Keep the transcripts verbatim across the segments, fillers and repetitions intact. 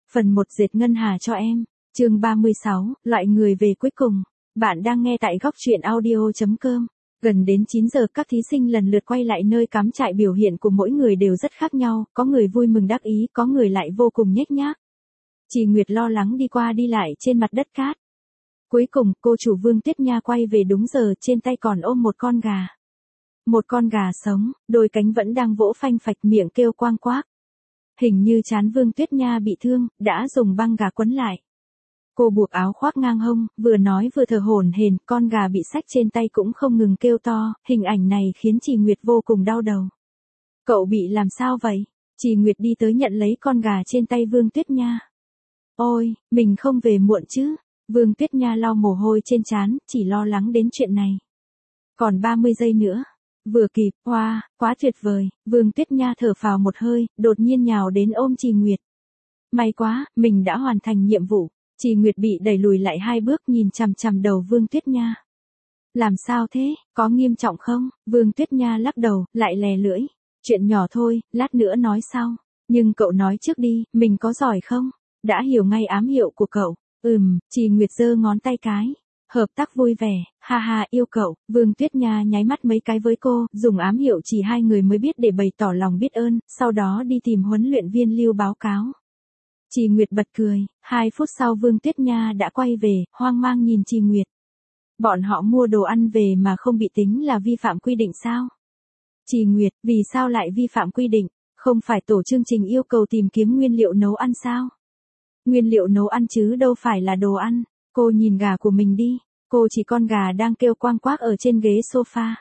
Phần một dệt ngân hà cho em. Chương ba mươi sáu, loại người về cuối cùng. Bạn đang nghe tại góc truyện audio chấm com. Gần đến chín giờ các thí sinh lần lượt quay lại nơi cắm trại, biểu hiện của mỗi người đều rất khác nhau, có người vui mừng đắc ý, có người lại vô cùng nhếch nhác. Chị Nguyệt lo lắng đi qua đi lại trên mặt đất cát. Cuối cùng, cô chủ Vương Tuyết Nha quay về đúng giờ, trên tay còn ôm một con gà. Một con gà sống, đôi cánh vẫn đang vỗ phanh phạch, miệng kêu quang quác. Hình như trán Vương Tuyết Nha bị thương, đã dùng băng gà quấn lại. Cô buộc áo khoác ngang hông, vừa nói vừa thở hổn hển, con gà bị xách trên tay cũng không ngừng kêu to, hình ảnh này khiến chị Nguyệt vô cùng đau đầu. Cậu bị làm sao vậy? Chị Nguyệt đi tới nhận lấy con gà trên tay Vương Tuyết Nha. Ôi, mình không về muộn chứ? Vương Tuyết Nha lau mồ hôi trên trán, chỉ lo lắng đến chuyện này. Còn ba mươi giây nữa. Vừa kịp, hoa, wow, quá tuyệt vời, Vương Tuyết Nha thở phào một hơi, đột nhiên nhào đến ôm chị Nguyệt. May quá, mình đã hoàn thành nhiệm vụ. Chị Nguyệt bị đẩy lùi lại hai bước, nhìn chằm chằm đầu Vương Tuyết Nha. Làm sao thế, có nghiêm trọng không? Vương Tuyết Nha lắc đầu, lại lè lưỡi. Chuyện nhỏ thôi, lát nữa nói sau. Nhưng cậu nói trước đi, mình có giỏi không? Đã hiểu ngay ám hiệu của cậu. Ừm, chị Nguyệt giơ ngón tay cái. Hợp tác vui vẻ, ha ha, yêu cậu. Vương Tuyết Nha nháy mắt mấy cái với cô, dùng ám hiệu chỉ hai người mới biết để bày tỏ lòng biết ơn, sau đó đi tìm huấn luyện viên Lưu báo cáo. Chị Nguyệt bật cười, hai phút sau Vương Tuyết Nha đã quay về, hoang mang nhìn chị Nguyệt. Bọn họ mua đồ ăn về mà không bị tính là vi phạm quy định sao? Chị Nguyệt, vì sao lại vi phạm quy định? Không phải tổ chương trình yêu cầu tìm kiếm nguyên liệu nấu ăn sao? Nguyên liệu nấu ăn chứ đâu phải là đồ ăn. Cô nhìn gà của mình đi, cô chỉ con gà đang kêu quang quác ở trên ghế sofa.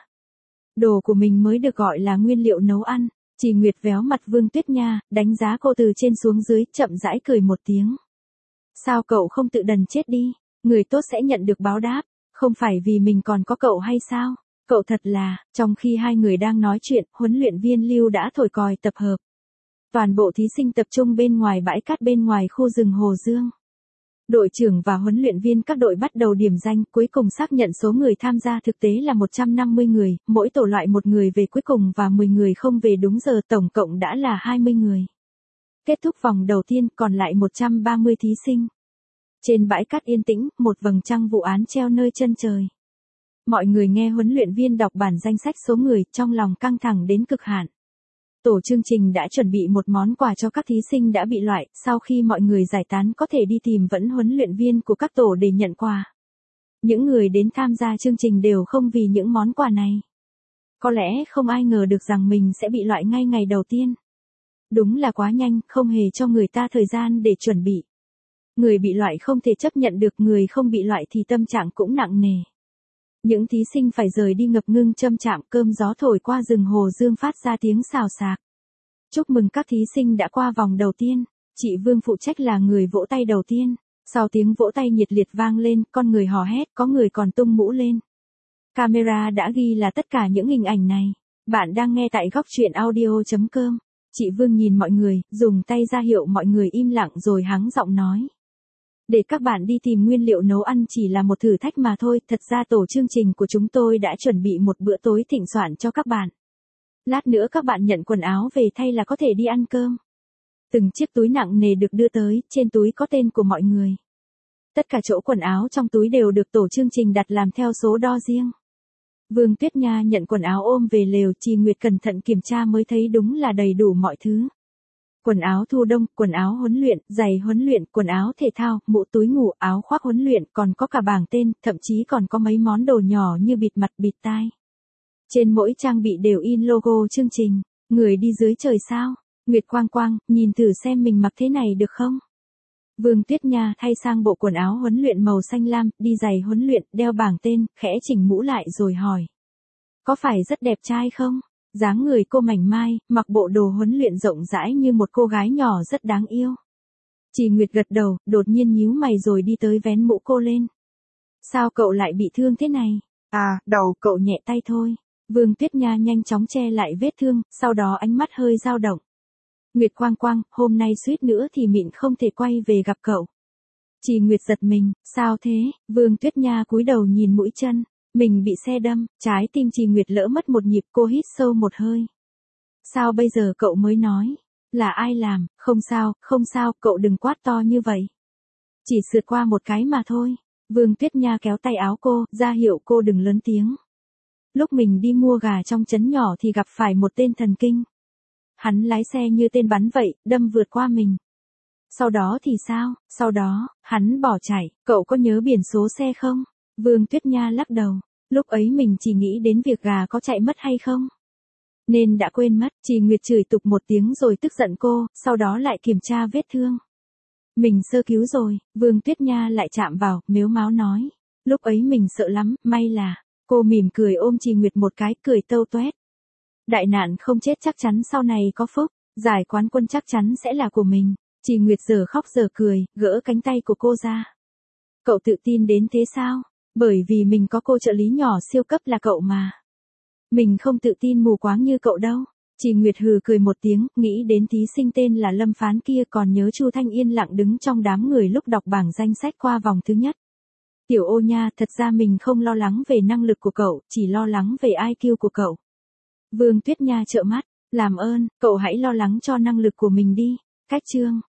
Đồ của mình mới được gọi là nguyên liệu nấu ăn. Chị Nguyệt véo mặt Vương Tuyết Nha, đánh giá cô từ trên xuống dưới, chậm rãi cười một tiếng. Sao cậu không tự đần chết đi, người tốt sẽ nhận được báo đáp, không phải vì mình còn có cậu hay sao? Cậu thật là, trong khi hai người đang nói chuyện, huấn luyện viên Lưu đã thổi còi tập hợp. Toàn bộ thí sinh tập trung bên ngoài bãi cát bên ngoài khu rừng Hồ Dương. Đội trưởng và huấn luyện viên các đội bắt đầu điểm danh, cuối cùng xác nhận số người tham gia thực tế là một trăm năm mươi người, mỗi tổ loại một người về cuối cùng và mười người không về đúng giờ, tổng cộng đã là hai mươi người. Kết thúc vòng đầu tiên, còn lại một trăm ba mươi thí sinh. Trên bãi cát yên tĩnh, một vầng trăng vụ án treo nơi chân trời. Mọi người nghe huấn luyện viên đọc bản danh sách số người, trong lòng căng thẳng đến cực hạn. Tổ chương trình đã chuẩn bị một món quà cho các thí sinh đã bị loại, sau khi mọi người giải tán có thể đi tìm vẫn huấn luyện viên của các tổ để nhận quà. Những người đến tham gia chương trình đều không vì những món quà này. Có lẽ không ai ngờ được rằng mình sẽ bị loại ngay ngày đầu tiên. Đúng là quá nhanh, không hề cho người ta thời gian để chuẩn bị. Người bị loại không thể chấp nhận được, người không bị loại thì tâm trạng cũng nặng nề. Những thí sinh phải rời đi ngập ngưng châm chạm, cơm gió thổi qua rừng Hồ Dương phát ra tiếng xào xạc. Chúc mừng các thí sinh đã qua vòng đầu tiên. Chị Vương phụ trách là người vỗ tay đầu tiên. Sau tiếng vỗ tay nhiệt liệt vang lên, con người hò hét, có người còn tung mũ lên. Camera đã ghi là tất cả những hình ảnh này. Bạn đang nghe tại góc truyện audio chấm com. Chị Vương nhìn mọi người, dùng tay ra hiệu mọi người im lặng rồi hắng giọng nói. Để các bạn đi tìm nguyên liệu nấu ăn chỉ là một thử thách mà thôi, thật ra tổ chương trình của chúng tôi đã chuẩn bị một bữa tối thịnh soạn cho các bạn. Lát nữa các bạn nhận quần áo về thay là có thể đi ăn cơm. Từng chiếc túi nặng nề được đưa tới, trên túi có tên của mọi người. Tất cả chỗ quần áo trong túi đều được tổ chương trình đặt làm theo số đo riêng. Vương Tuyết Nha nhận quần áo ôm về lều, chị Nguyệt cẩn thận kiểm tra mới thấy đúng là đầy đủ mọi thứ. Quần áo thu đông, quần áo huấn luyện, giày huấn luyện, quần áo thể thao, mũ túi ngủ, áo khoác huấn luyện, còn có cả bảng tên, thậm chí còn có mấy món đồ nhỏ như bịt mặt, bịt tai. Trên mỗi trang bị đều in logo chương trình. Người đi dưới trời sao? Nguyệt Quang Quang, nhìn thử xem mình mặc thế này được không? Vương Tuyết Nha thay sang bộ quần áo huấn luyện màu xanh lam, đi giày huấn luyện, đeo bảng tên, khẽ chỉnh mũ lại rồi hỏi. Có phải rất đẹp trai không? Dáng người cô mảnh mai, mặc bộ đồ huấn luyện rộng rãi như một cô gái nhỏ rất đáng yêu. Chị Nguyệt gật đầu, đột nhiên nhíu mày rồi đi tới vén mũ cô lên. Sao cậu lại bị thương thế này? À, đầu cậu nhẹ tay thôi. Vương Tuyết Nha nhanh chóng che lại vết thương, sau đó ánh mắt hơi dao động. Nguyệt Quang Quang, hôm nay suýt nữa thì mịn không thể quay về gặp cậu. Chị Nguyệt giật mình, sao thế? Vương Tuyết Nha cúi đầu nhìn mũi chân. Mình bị xe đâm, trái tim chị Nguyệt lỡ mất một nhịp, cô hít sâu một hơi. Sao bây giờ cậu mới nói? Là ai làm, không sao, không sao, cậu đừng quát to như vậy. Chỉ sượt qua một cái mà thôi. Vương Tuyết Nha kéo tay áo cô, ra hiệu cô đừng lớn tiếng. Lúc mình đi mua gà trong trấn nhỏ thì gặp phải một tên thần kinh. Hắn lái xe như tên bắn vậy, đâm vượt qua mình. Sau đó thì sao, sau đó, hắn bỏ chạy, cậu có nhớ biển số xe không? Vương Tuyết Nha lắc đầu, lúc ấy mình chỉ nghĩ đến việc gà có chạy mất hay không. Nên đã quên mất, Trì Nguyệt chửi tục một tiếng rồi tức giận cô, sau đó lại kiểm tra vết thương. Mình sơ cứu rồi, Vương Tuyết Nha lại chạm vào, mếu máo nói. Lúc ấy mình sợ lắm, may là, cô mỉm cười ôm Trì Nguyệt một cái, cười tâu toét. Đại nạn không chết chắc chắn sau này có phúc, giải quán quân chắc chắn sẽ là của mình. Trì Nguyệt giờ khóc giờ cười, gỡ cánh tay của cô ra. Cậu tự tin đến thế sao? Bởi vì mình có cô trợ lý nhỏ siêu cấp là cậu mà. Mình không tự tin mù quáng như cậu đâu. Trì Nguyệt hừ cười một tiếng, nghĩ đến thí sinh tên là Lâm Phán kia, còn nhớ Chu Thanh yên lặng đứng trong đám người lúc đọc bảng danh sách qua vòng thứ nhất. Tiểu Ô nha, thật ra mình không lo lắng về năng lực của cậu, chỉ lo lắng về i kiu của cậu. Vương Tuyết Nha trợn mắt, làm ơn, cậu hãy lo lắng cho năng lực của mình đi. Cách chương